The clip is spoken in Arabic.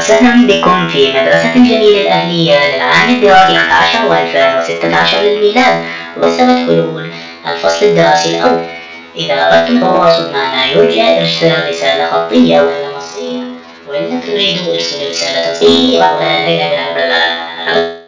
وسهلا بكم في مدرسة الجميل الأهلية للعام الدراسي 11 و2016 للميلاد وسبت حلول الفصل الدراسي الأول. إذا أردتم التواصل معنا يرجى إرسال رسالة خطية ولا نصية، وإن تريدوا إرسال رسالة صوتية